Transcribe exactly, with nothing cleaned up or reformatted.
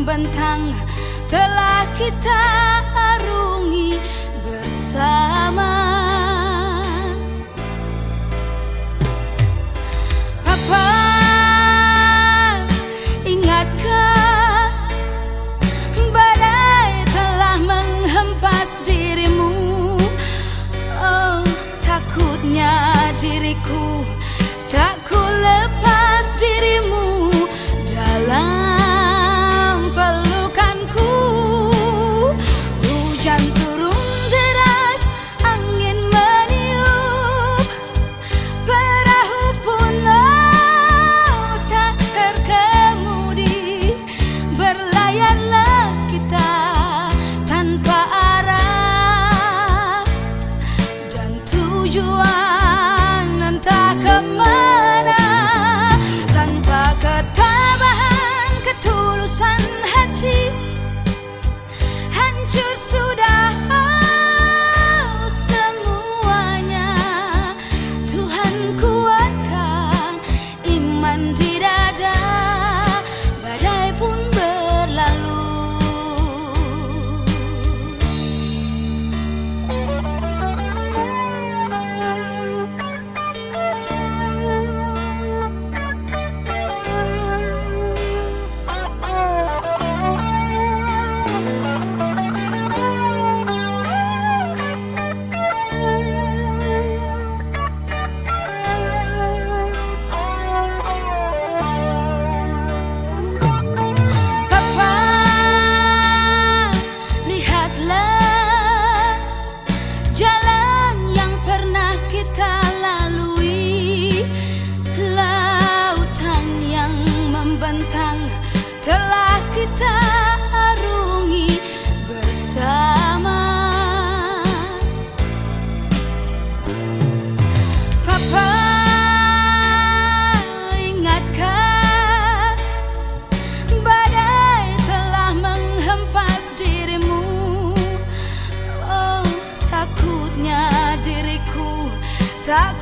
membentang telah kita arungi bersama. Papa, ingatkah badai telah menghempas dirimu? Oh, takutnya diriku tak ku lepas dirimu dalam pelukanku. Hujan turun deras, angin meniup, perahu pun oh, tak terkemudi. Berlayarlah kita tanpa arah dan tujuan entah kemana. Tanpa ketabahan, ketulusan hati, hancur sudah oh, semuanya. Tuhan kuatkan iman di dada, badai pun berlalu. Telah kita arungi bersama. Papa, ingatkah badai telah menghempas dirimu? Oh, takutnya diriku tak